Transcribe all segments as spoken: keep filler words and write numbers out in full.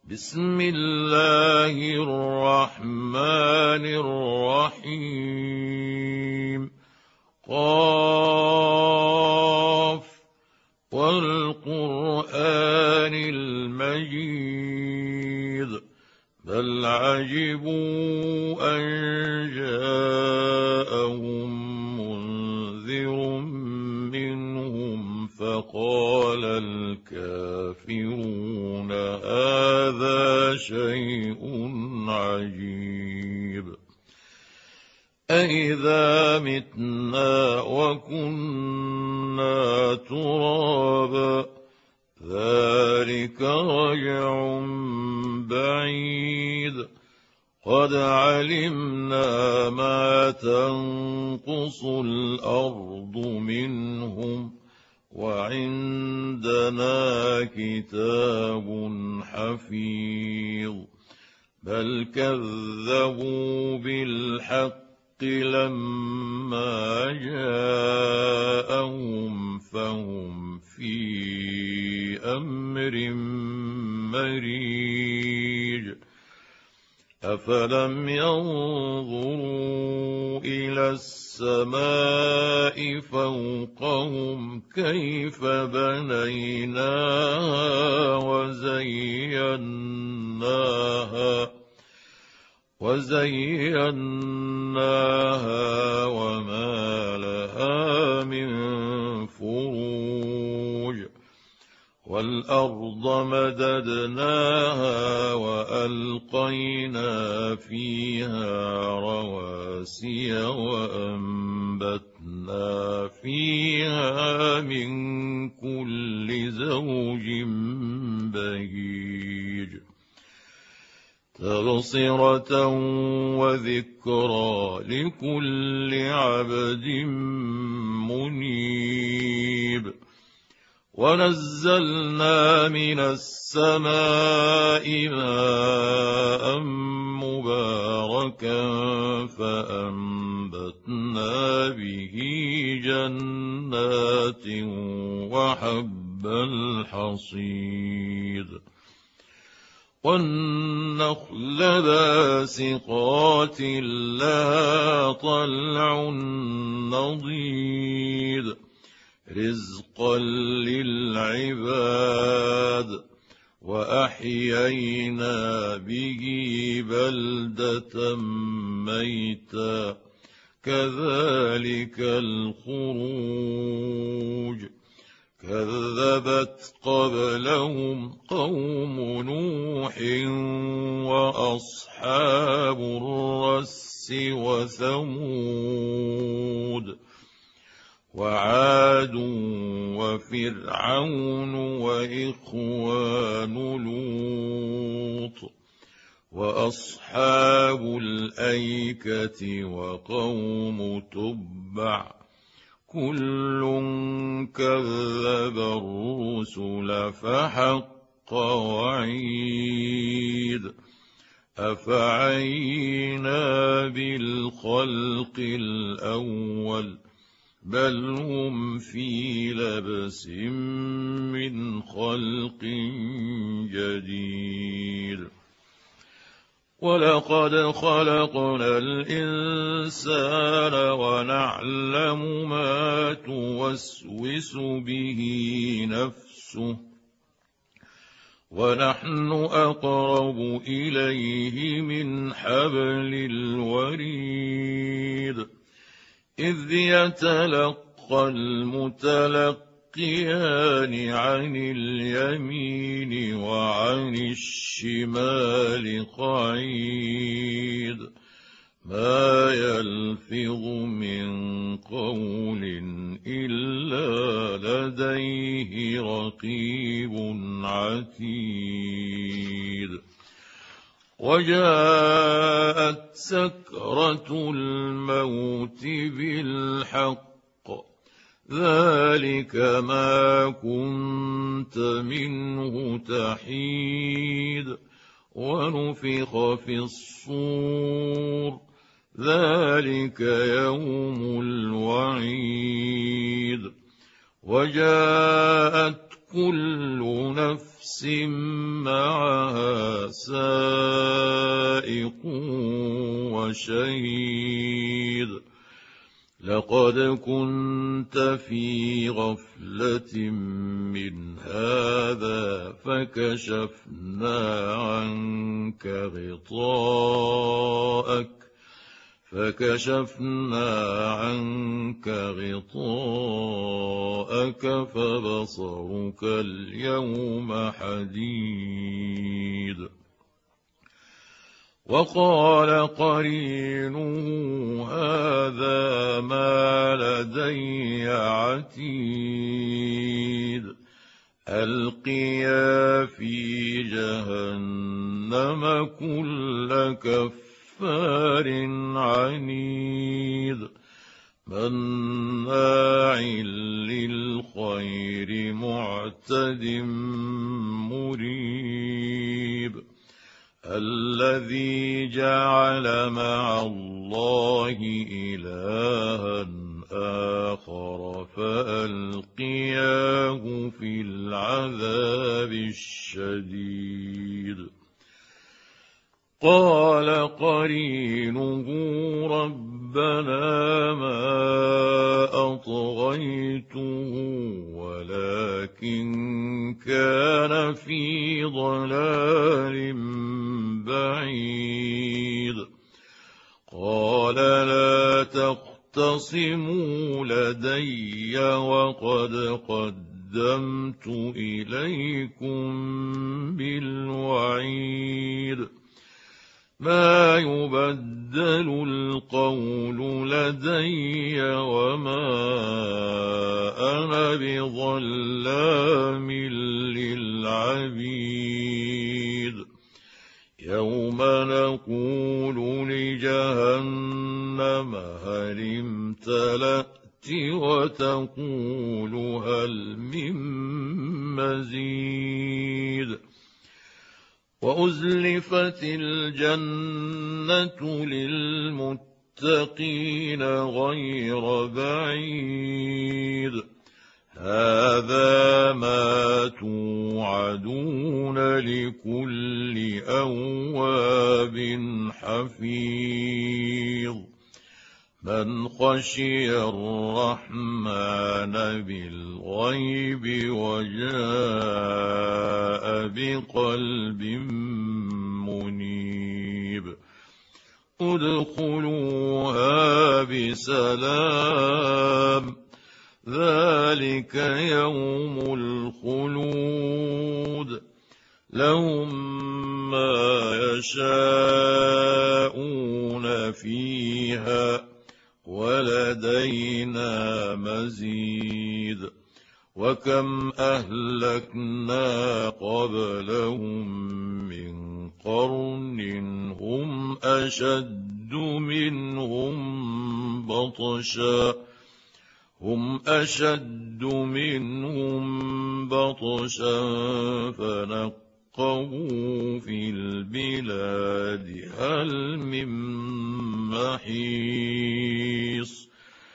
بسم الله الرحمن الرحيم. قاف والقرآن المجيد بل عجبوا أن جاءهم منذر منهم فقال الكافرون هذا شيء عجيب أإذا متنا وكنا ترابا ذلك رجع بعيد قد علمنا ما تنقص الأرض منهم وعندنا كتاب حفيظ بل كذبوا بالحق لما جاءهم فهم في أمر مريج أفلم ينظروا إلى السماء فوقهم كيف بنيناها وزيناها وزيناها وما لها من فروج والأرض مددناها وألقينا فيها رواسي وأنبتنا فيها من كل زوج بهيج تبصرة وذكرى لكل عبد منيب ونزلنا من السماء ماء مباركا فأنبتنا به جنات وحب الحصيد والنخل باسقات لها طلع نضيد رزقا للعباد وأحيينا به بلدة ميتا كذلك الخروج كذبت قبلهم قوم نوح وأصحاب الرس وثمود وعاد وفرعون وإخوان لوط وأصحاب الأيكة وقوم تبع كل كذب الرسل فحق وعيد أفعينا بالخلق الأول بل هم في لبس من خلق جديد ولقد خلقنا الإنسان ونعلم ما توسوس به نفسه ونحن أقرب إليه من حبل الوريد إذ يتلقى المتلقيان عن اليمين وعن الشمال قعيد ما يلفظ من قول إلا لديه رقيب عتيد وجاءت سكرة الموت بالحق ذلك ما كنت منه تحيد ونفخ في الصور ذلك يوم الوعيد وجاءت كل نفس معها سائق وشهيد لقد كنت في غفلة من هذا فكشفنا عنك غطاءك فكشفنا عنك غطاءك فبصرك اليوم حديد وقال قرينه هذا ما لدي عتيد ألقيا في جهنم كل كفار عنيد مناع للخير معتد مريب الذي جعل مع الله إلها آخر فألقياه في العذاب الشديد قال قرينه ربنا ما أطغيته ولكن كان في ضلال بعيد قال لا تختصموا لدي وقد قدمت إليكم بالوعيد ما يبدل القول لدي وما أنا بظلام للعبيد يوم نقول لجهنم هل امتلأت وتقول هل من مزيد وأزلفت الجنة للمتقين غير بعيد هذا ما توعدون لكل أواب حفيظ من خشي الرحمن بالغيب وجاء بقلب منيب ادخلوها بسلام ذلك يوم الخلود لهم ما يشاءون فيها ولدينا مزيد وكم أهلكنا قبلهم من قرن هم أشد منهم بطشا هم أشد منهم بطشا فنقبوا في البلاد هل من محيص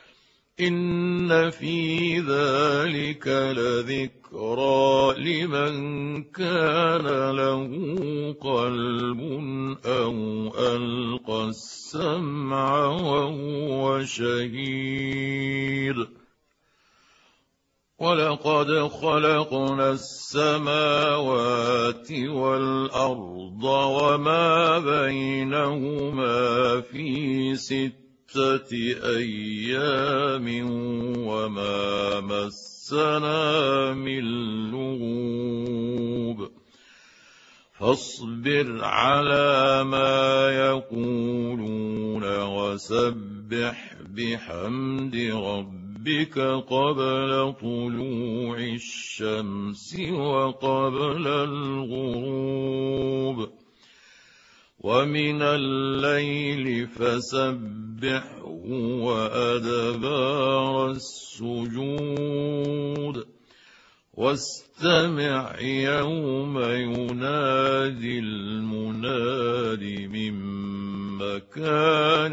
إن في ذلك لذكرى لمن كان له قلب أو ألقى السمع وهو شهيد ولقد خلقنا السماوات والأرض وما بينهما في ستة أيام وما مسنا من لغوب فاصبر على ما يقولون وسبح بحمد ربك قبل طلوع الشمس وقبل الغروب ومن الليل فسبحه وأدبار السجود واستمع يوم ينادي المناد من مكان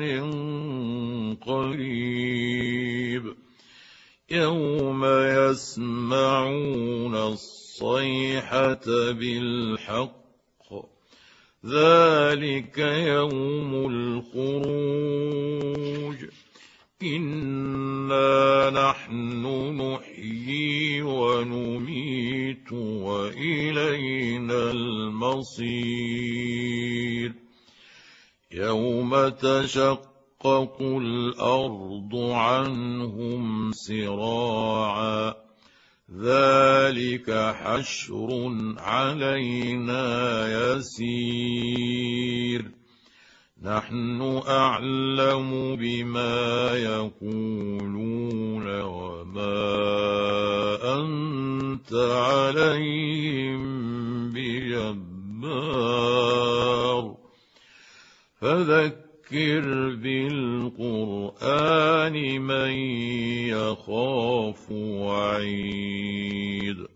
قريب يوم يسمعون الصيحة بالحق ذلك يوم الخروج إنا نحن نحيي ونميت وإلينا المصير يوم تشقق الأرض عنهم سراعا ذلك حشر علينا يسير نحن أعلم بما يقولون وما أنت عليهم بجبار فذكر بالقرآن من يخاف وعيد